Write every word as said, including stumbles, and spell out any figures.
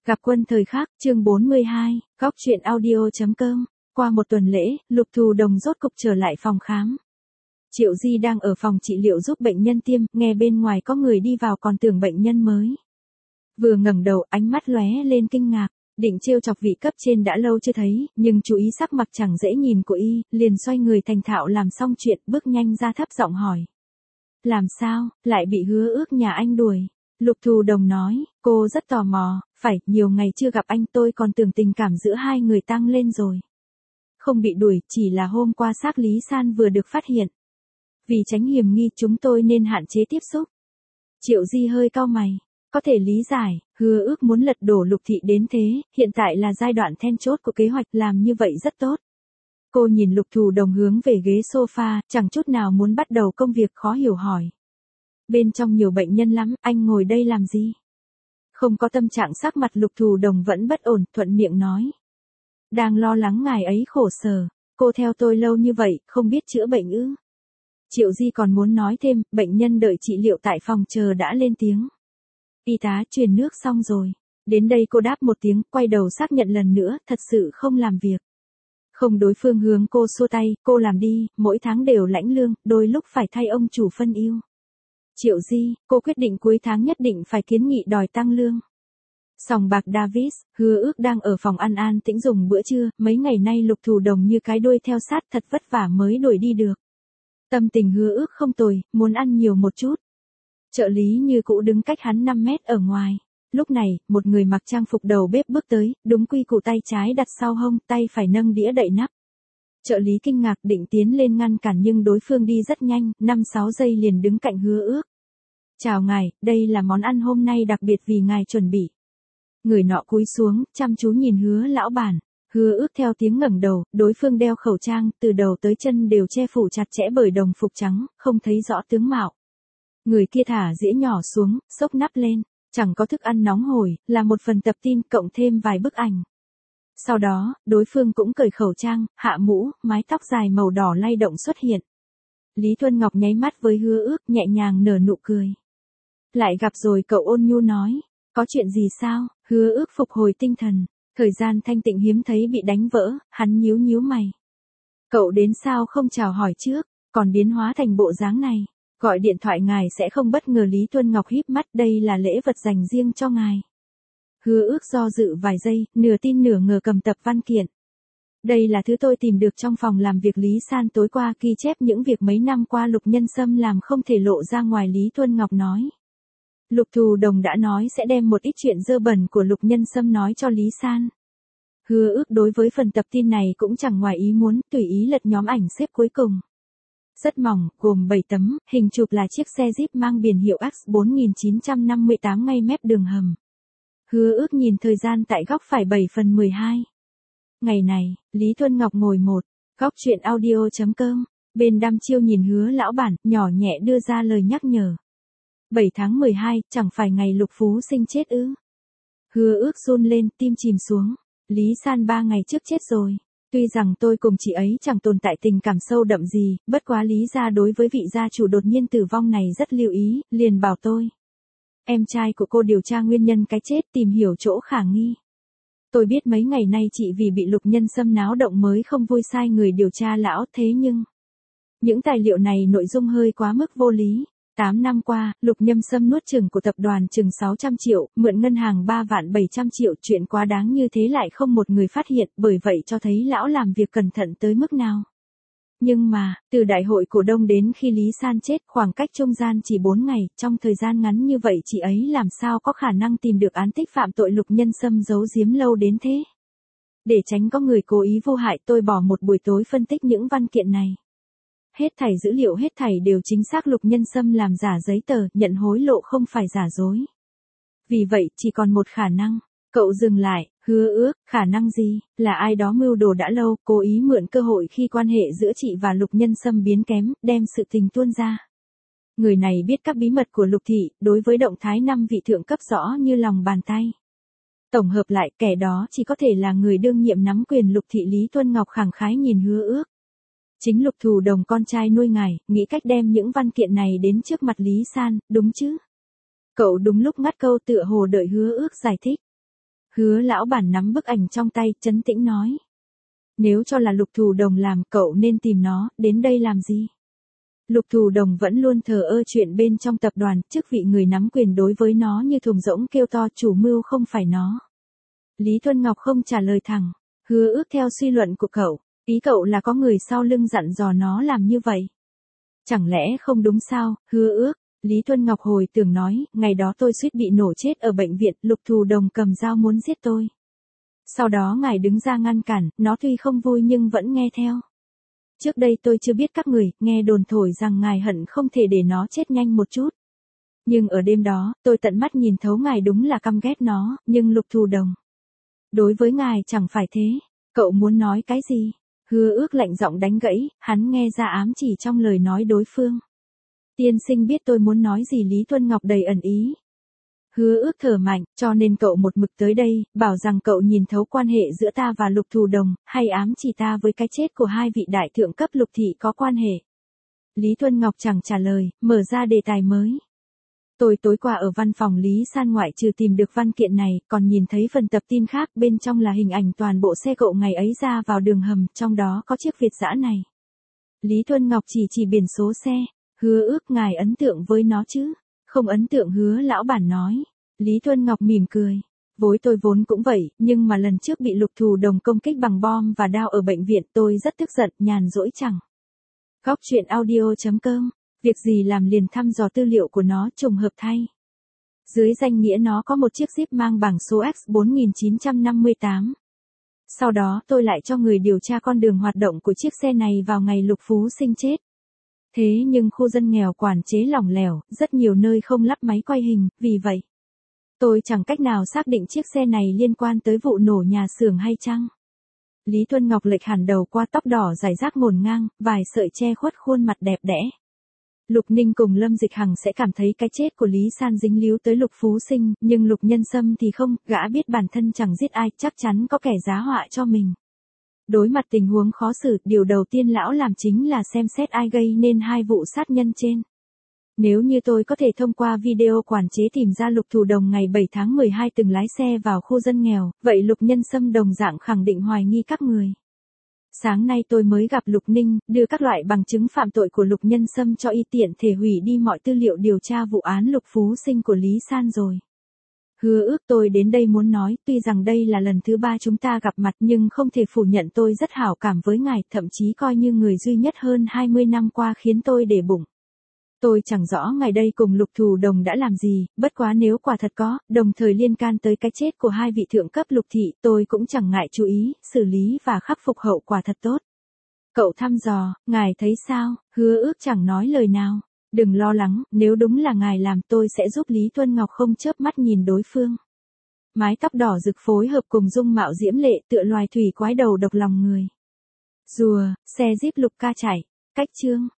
Gặp quân thời khắc, chương bốn mươi hai, góc truyện audio.com. Qua một tuần lễ, Lục Thù Đồng rốt cục trở lại phòng khám. Triệu Di đang ở phòng trị liệu giúp bệnh nhân tiêm, nghe bên ngoài có người đi vào còn tưởng bệnh nhân mới. Vừa ngẩng đầu, ánh mắt lóe lên kinh ngạc, định trêu chọc vị cấp trên đã lâu chưa thấy, nhưng chú ý sắc mặt chẳng dễ nhìn của y, liền xoay người thành thạo làm xong chuyện, bước nhanh ra thấp giọng hỏi. Làm sao, lại bị Hứa Ước nhà anh đuổi? Lục Thù Đồng nói, cô rất tò mò, phải, nhiều ngày chưa gặp anh tôi còn tưởng tình cảm giữa hai người tăng lên rồi. Không bị đuổi, chỉ là hôm qua xác Lý San vừa được phát hiện. Vì tránh hiểm nghi chúng tôi nên hạn chế tiếp xúc. Triệu Di hơi cau mày, có thể lý giải, Hứa Ước muốn lật đổ Lục Thị đến thế, hiện tại là giai đoạn then chốt của kế hoạch, làm như vậy rất tốt. Cô nhìn Lục Thù Đồng hướng về ghế sofa, chẳng chút nào muốn bắt đầu công việc, khó hiểu hỏi. Bên trong nhiều bệnh nhân lắm, anh ngồi đây làm gì? Không có tâm trạng, sắc mặt Lục Thù Đồng vẫn bất ổn, thuận miệng nói. Đang lo lắng ngài ấy khổ sở, cô theo tôi lâu như vậy, không biết chữa bệnh ư? Triệu Di còn muốn nói thêm, bệnh nhân đợi trị liệu tại phòng chờ đã lên tiếng. Y tá truyền nước xong rồi. Đến đây cô đáp một tiếng, quay đầu xác nhận lần nữa, thật sự không làm việc. Không, đối phương hướng cô xua tay, cô làm đi, mỗi tháng đều lãnh lương, đôi lúc phải thay ông chủ phân ưu. Triệu Di, cô quyết định cuối tháng nhất định phải kiến nghị đòi tăng lương. Sòng bạc Davis, Hứa Ước đang ở phòng ăn an tĩnh dùng bữa trưa, mấy ngày nay Lục Thù Đồng như cái đuôi theo sát, thật vất vả mới đuổi đi được. Tâm tình Hứa Ước không tồi, muốn ăn nhiều một chút. Trợ lý như cũ đứng cách hắn năm mét ở ngoài. Lúc này, một người mặc trang phục đầu bếp bước tới, đúng quy củ tay trái đặt sau hông, tay phải nâng đĩa đậy nắp. Trợ lý kinh ngạc định tiến lên ngăn cản nhưng đối phương đi rất nhanh, năm sáu giây liền đứng cạnh Hứa Ước. Chào ngài, đây là món ăn hôm nay đặc biệt vì ngài chuẩn bị. Người nọ cúi xuống, chăm chú nhìn Hứa lão bản. Hứa Ước theo tiếng ngẩng đầu, đối phương đeo khẩu trang, từ đầu tới chân đều che phủ chặt chẽ bởi đồng phục trắng, không thấy rõ tướng mạo. Người kia thả dĩa nhỏ xuống, xốc nắp lên, chẳng có thức ăn nóng hổi, là một phần tập tin cộng thêm vài bức ảnh. Sau đó, đối phương cũng cởi khẩu trang, hạ mũ, mái tóc dài màu đỏ lay động xuất hiện. Lý Thuân Ngọc nháy mắt với Hứa Ước, nhẹ nhàng nở nụ cười. Lại gặp rồi, cậu ôn nhu nói, có chuyện gì sao? Hứa Ước phục hồi tinh thần, thời gian thanh tịnh hiếm thấy bị đánh vỡ, hắn nhíu nhíu mày. Cậu đến sao không chào hỏi trước, còn biến hóa thành bộ dáng này, gọi điện thoại ngài sẽ không bất ngờ. Lý Thuân Ngọc híp mắt, đây là lễ vật dành riêng cho ngài. Hứa Ước do dự vài giây, nửa tin nửa ngờ cầm tập văn kiện. Đây là thứ tôi tìm được trong phòng làm việc Lý San tối qua, ghi chép những việc mấy năm qua Lục Nhân Sâm làm không thể lộ ra ngoài. Lý Thuân Ngọc nói. Lục Thù Đồng đã nói sẽ đem một ít chuyện dơ bẩn của Lục Nhân Sâm nói cho Lý San. Hứa Ước đối với phần tập tin này cũng chẳng ngoài ý muốn, tùy ý lật nhóm ảnh xếp cuối cùng. Rất mỏng, gồm bảy tấm, hình chụp là chiếc xe Jeep mang biển hiệu X bốn nghìn chín trăm năm mươi tám ngay mép đường hầm. Hứa Ước nhìn thời gian tại góc phải bảy phần mười hai. Ngày này, Lý Thuân Ngọc ngồi một, góc truyện audio.com, bên đăm chiêu nhìn Hứa lão bản, nhỏ nhẹ đưa ra lời nhắc nhở. bảy tháng mười hai, chẳng phải ngày Lục Phú Sinh chết ư? Hứa Ước run lên, tim chìm xuống. Lý San ba ngày trước chết rồi. Tuy rằng tôi cùng chị ấy chẳng tồn tại tình cảm sâu đậm gì, bất quá Lý gia đối với vị gia chủ đột nhiên tử vong này rất lưu ý, liền bảo tôi. Em trai của cô điều tra nguyên nhân cái chết, tìm hiểu chỗ khả nghi. Tôi biết mấy ngày nay chị vì bị Lục Nhân Sâm náo động mới không vui sai người điều tra lão, thế nhưng những tài liệu này nội dung hơi quá mức vô lý. tám năm qua, Lục Nhân Sâm nuốt chửng của tập đoàn chừng sáu trăm triệu, mượn ngân hàng ba vạn bảy trăm triệu, chuyện quá đáng như thế lại không một người phát hiện, bởi vậy cho thấy lão làm việc cẩn thận tới mức nào. Nhưng mà, từ đại hội cổ đông đến khi Lý San chết, khoảng cách trung gian chỉ bốn ngày, trong thời gian ngắn như vậy chị ấy làm sao có khả năng tìm được án tích phạm tội Lục Nhân Sâm giấu giếm lâu đến thế. Để tránh có người cố ý vô hại, tôi bỏ một buổi tối phân tích những văn kiện này. Hết thảy dữ liệu hết thảy đều chính xác, Lục Nhân Sâm làm giả giấy tờ, nhận hối lộ không phải giả dối. Vì vậy, chỉ còn một khả năng. Cậu dừng lại, Hứa Ước, khả năng gì? Là ai đó mưu đồ đã lâu, cố ý mượn cơ hội khi quan hệ giữa chị và Lục Nhân Sâm biến kém, đem sự tình tuôn ra. Người này biết các bí mật của Lục Thị, đối với động thái năm vị thượng cấp rõ như lòng bàn tay. Tổng hợp lại, kẻ đó chỉ có thể là người đương nhiệm nắm quyền Lục Thị. Lý Thuân Ngọc khẳng khái nhìn Hứa Ước. Chính Lục Thù Đồng con trai nuôi ngài, nghĩ cách đem những văn kiện này đến trước mặt Lý San, đúng chứ? Cậu đúng lúc ngắt câu, tựa hồ đợi Hứa Ước giải thích. Hứa lão bản nắm bức ảnh trong tay, trấn tĩnh nói. Nếu cho là Lục Thù Đồng làm, cậu nên tìm nó, đến đây làm gì? Lục Thù Đồng vẫn luôn thờ ơ chuyện bên trong tập đoàn, chức vị người nắm quyền đối với nó như thùng rỗng kêu to, chủ mưu không phải nó. Lý Thuân Ngọc không trả lời thẳng. Hứa Ước theo suy luận của cậu, ý cậu là có người sau lưng dặn dò nó làm như vậy. Chẳng lẽ không đúng sao, Hứa Ước? Lý Thuân Ngọc hồi tưởng nói, ngày đó tôi suýt bị nổ chết ở bệnh viện, Lục Thù Đồng cầm dao muốn giết tôi. Sau đó ngài đứng ra ngăn cản, nó tuy không vui nhưng vẫn nghe theo. Trước đây tôi chưa biết các người, nghe đồn thổi rằng ngài hận không thể để nó chết nhanh một chút. Nhưng ở đêm đó, tôi tận mắt nhìn thấu ngài đúng là căm ghét nó, nhưng Lục Thù Đồng. Đối với ngài chẳng phải thế, cậu muốn nói cái gì? Hứa Ước lạnh giọng đánh gãy, hắn nghe ra ám chỉ trong lời nói đối phương. Tiên sinh biết tôi muốn nói gì, Lý Thuân Ngọc đầy ẩn ý. Hứa Ước thở mạnh, cho nên cậu một mực tới đây, bảo rằng cậu nhìn thấu quan hệ giữa ta và Lục Thù Đồng, hay ám chỉ ta với cái chết của hai vị đại thượng cấp Lục thị có quan hệ. Lý Thuân Ngọc chẳng trả lời, mở ra đề tài mới. Tôi tối qua ở văn phòng Lý San ngoại trừ tìm được văn kiện này, còn nhìn thấy phần tập tin khác, bên trong là hình ảnh toàn bộ xe cậu ngày ấy ra vào đường hầm, trong đó có chiếc Việt dã này. Lý Thuân Ngọc chỉ chỉ biển số xe. Hứa Ước, ngài ấn tượng với nó chứ? Không ấn tượng, Hứa lão bản nói. Lý Thuân Ngọc mỉm cười. Vốn tôi vốn cũng vậy, nhưng mà lần trước bị Lục Thù Đồng công kích bằng bom và đao ở bệnh viện, tôi rất tức giận, nhàn rỗi chẳng. Góc truyện audio chấm com. Việc gì làm liền thăm dò tư liệu của nó, trùng hợp thay. Dưới danh nghĩa nó có một chiếc Jeep mang bảng số X bốn nghìn chín trăm năm mươi tám. Sau đó tôi lại cho người điều tra con đường hoạt động của chiếc xe này vào ngày Lục Phú Sinh chết. Thế nhưng khu dân nghèo quản chế lỏng lẻo, rất nhiều nơi không lắp máy quay hình, vì vậy tôi chẳng cách nào xác định chiếc xe này liên quan tới vụ nổ nhà xưởng hay chăng. Lý Thuân Ngọc lệch hẳn đầu qua, tóc đỏ rải rác ngổn ngang, vài sợi che khuất khuôn mặt đẹp đẽ. Lục Ninh cùng Lâm Dịch Hằng sẽ cảm thấy cái chết của Lý San dính líu tới Lục Phú Sinh, nhưng Lục Nhân Sâm thì không, gã biết bản thân chẳng giết ai, chắc chắn có kẻ giá họa cho mình. Đối mặt tình huống khó xử, điều đầu tiên lão làm chính là xem xét ai gây nên hai vụ sát nhân trên. Nếu như tôi có thể thông qua video quản chế tìm ra Lục Thù Đồng ngày bảy tháng mười hai từng lái xe vào khu dân nghèo, vậy Lục Nhân Sâm đồng dạng khẳng định hoài nghi các người. Sáng nay tôi mới gặp Lục Ninh, đưa các loại bằng chứng phạm tội của Lục Nhân Sâm cho y tiện thể hủy đi mọi tư liệu điều tra vụ án Lục Phú Sinh của Lý San rồi. Hứa Ước, tôi đến đây muốn nói, tuy rằng đây là lần thứ ba chúng ta gặp mặt nhưng không thể phủ nhận tôi rất hảo cảm với ngài, thậm chí coi như người duy nhất hơn hai mươi năm qua khiến tôi để bụng. Tôi chẳng rõ ngày đây cùng Lục Thù Đồng đã làm gì, bất quá nếu quả thật có, đồng thời liên can tới cái chết của hai vị thượng cấp Lục thị, tôi cũng chẳng ngại chú ý, xử lý và khắc phục hậu quả thật tốt. Cậu thăm dò, ngài thấy sao? Hứa Ước chẳng nói lời nào. Đừng lo lắng, nếu đúng là ngài làm tôi sẽ giúp. Lý Thuân Ngọc không chớp mắt nhìn đối phương. Mái tóc đỏ rực phối hợp cùng dung mạo diễm lệ tựa loài thủy quái đầu độc lòng người. Rùa, xe Jeep Lục ca chạy, cách chương.